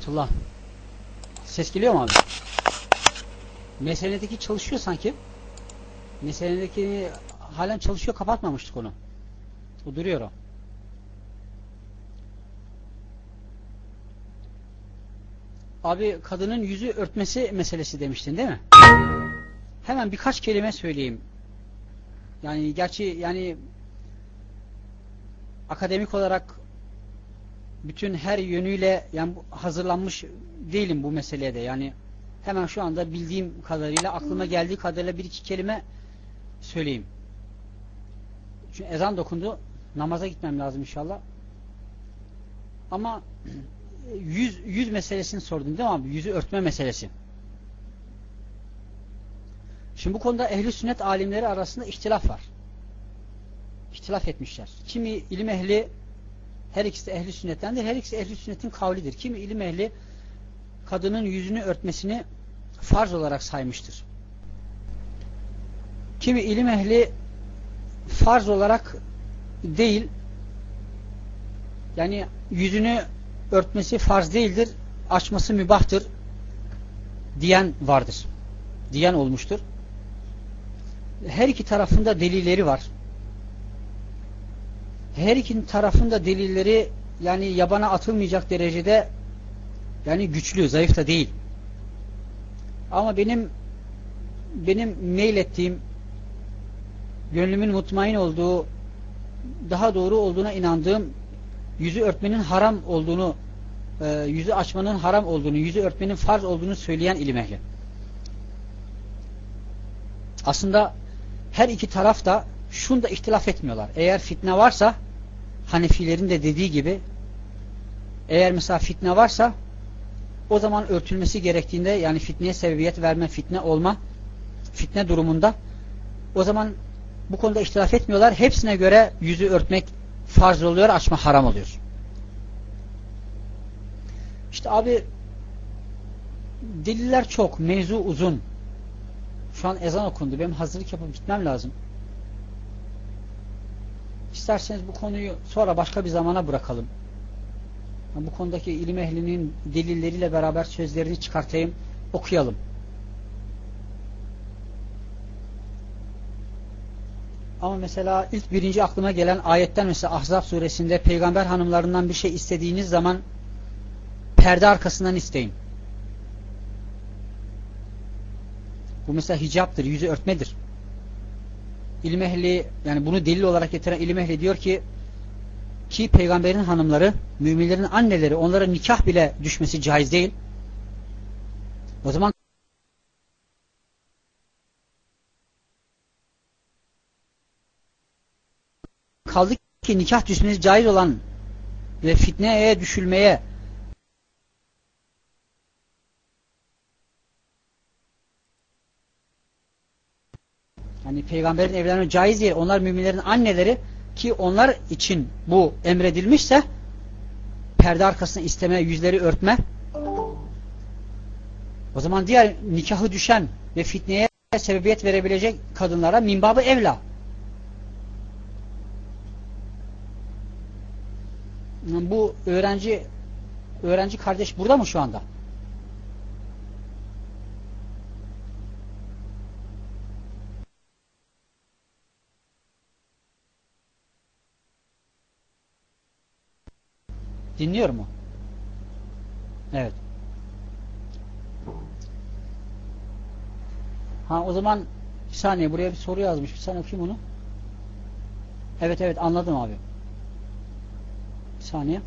rahmetullah. Ses geliyor mu abi? Meseledeki çalışıyor sanki. Meseledeki halen çalışıyor, kapatmamıştık onu. O duruyor o. Abi kadının yüzü örtmesi meselesi demiştin değil mi? Hemen birkaç kelime söyleyeyim. Yani gerçi yani akademik olarak bütün her yönüyle yani hazırlanmış değilim bu meseleye de. Yani hemen şu anda bildiğim kadarıyla, aklıma geldiği kadarıyla bir iki kelime söyleyeyim. Çünkü ezan dokundu. Namaza gitmem lazım inşallah. Ama yüz meselesini sordun değil mi abi? Yüzü örtme meselesi. Şimdi bu konuda ehli sünnet alimleri arasında ihtilaf var. İhtilaf etmişler. Kimi ilim ehli, her ikisi de ehli sünnettendir. Her ikisi ehli sünnetin kavlidir. Kimi ilim ehli kadının yüzünü örtmesini farz olarak saymıştır. Kimi ilim ehli farz olarak değil, yani yüzünü örtmesi farz değildir, açması mübahtır diyen vardır. Diyen olmuştur. Her iki tarafında delilleri var. Her iki tarafında delilleri yani yabana atılmayacak derecede yani güçlü, zayıf da değil. Ama benim meylettiğim, gönlümün mutmain olduğu, daha doğru olduğuna inandığım, yüzü örtmenin haram olduğunu, yüzü açmanın haram olduğunu, yüzü örtmenin farz olduğunu söyleyen ilim ehli. Aslında her iki taraf da şunda ihtilaf etmiyorlar. Eğer fitne varsa, Hanefilerin de dediği gibi, eğer mesela fitne varsa o zaman örtülmesi gerektiğinde, yani fitneye sebebiyet verme, fitne olma, fitne durumunda o zaman bu konuda ihtilaf etmiyorlar. Hepsine göre yüzü örtmek farz oluyor, açma haram oluyor. İşte abi deliller çok, mevzu uzun. Şu an ezan okundu. Benim hazırlık yapıp gitmem lazım. İsterseniz bu konuyu sonra başka bir zamana bırakalım. Bu konudaki ilim ehlinin delilleriyle beraber sözlerini çıkartayım, okuyalım. Ama mesela ilk birinci aklıma gelen ayetten, mesela Ahzab suresinde peygamber hanımlarından bir şey istediğiniz zaman perde arkasından isteyin. Bu mesela hicaptır, yüzü örtmedir. İlim ehli, yani bunu delil olarak getiren ilim ehli diyor ki peygamberin hanımları, müminlerin anneleri, onlara nikah bile düşmesi caiz değil. O zaman kaldı ki nikah düşmesi caiz olan ve fitneye düşülmeye, yani peygamberin evlenme caiz değil, onlar müminlerin anneleri ki onlar için bu emredilmişse perde arkasına isteme, yüzleri örtme, o zaman diğer nikahı düşen ve fitneye sebebiyet verebilecek kadınlara minbabı evla. Bu öğrenci kardeş burada mı şu anda? Dinliyor mu? Evet. O zaman bir saniye, buraya bir soru yazmış. Bir saniye okuyayım onu. Evet anladım abi. Bir saniye.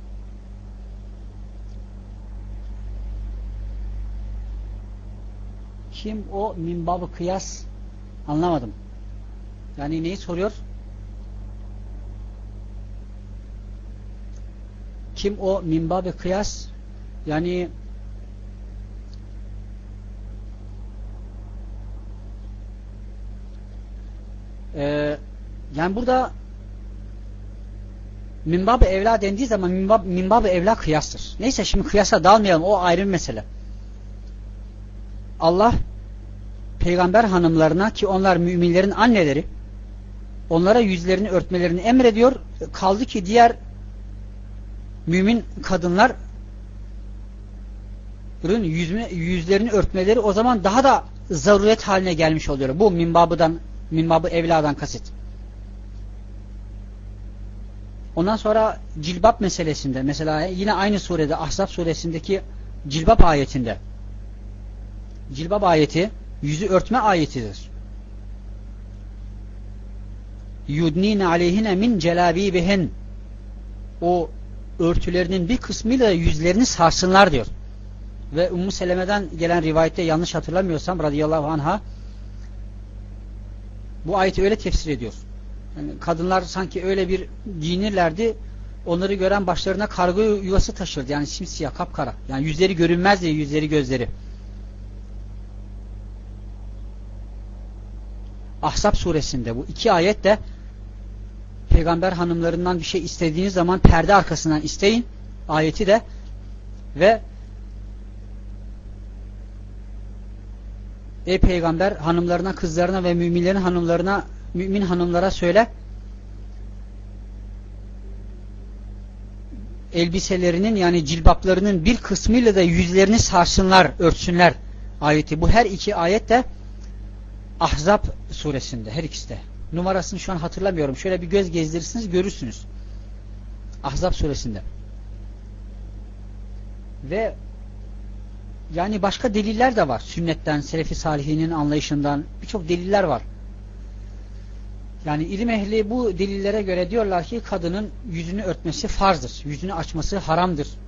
Kim o minbab-ı kıyas? Anlamadım. Yani neyi soruyor? Kim o minbab-ı kıyas? Yani yani burada minbab-ı evla dendiği zaman minbab-ı evla kıyastır. Neyse, şimdi kıyasa dalmayalım, o ayrı bir mesele. Allah peygamber hanımlarına, ki onlar müminlerin anneleri, onlara yüzlerini örtmelerini emrediyor. Kaldı ki diğer mümin kadınlar yüzlerini örtmeleri o zaman daha da zaruret haline gelmiş oluyor. Bu minbabı evladan kasıt. Ondan sonra cilbap meselesinde mesela yine aynı surede Ahzab suresindeki cilbap ayetinde, cilbap ayeti yüzü örtme ayetidir. Yudnine aleyhine min celabibihin, o örtülerinin bir kısmıyla yüzlerini sarsınlar diyor. Ve Ümmü Seleme'den gelen rivayette yanlış hatırlamıyorsam radıyallahu anha bu ayeti öyle tefsir ediyor. Yani kadınlar sanki öyle bir giyinirlerdi, onları gören başlarına karga yuvası taşırdı. Yani simsiyah, kapkara. Yani yüzleri görünmezdi, yüzleri, gözleri. Ahzab suresinde bu iki ayet de peygamber hanımlarından bir şey istediğiniz zaman perde arkasından isteyin ayeti de ve ey peygamber hanımlarına, kızlarına ve müminlerin hanımlarına, mümin hanımlara söyle, elbiselerinin yani cilbaplarının bir kısmıyla da yüzlerini sarsınlar, örtsünler ayeti. Bu her iki ayet de Ahzab suresinde, her ikisi de. Numarasını şu an hatırlamıyorum. Şöyle bir göz gezdirirsiniz, görürsünüz. Ahzab suresinde. Ve yani başka deliller de var. Sünnetten, Selefi Salihinin anlayışından birçok deliller var. Yani ilim ehli bu delillere göre diyorlar ki kadının yüzünü örtmesi farzdır. Yüzünü açması haramdır.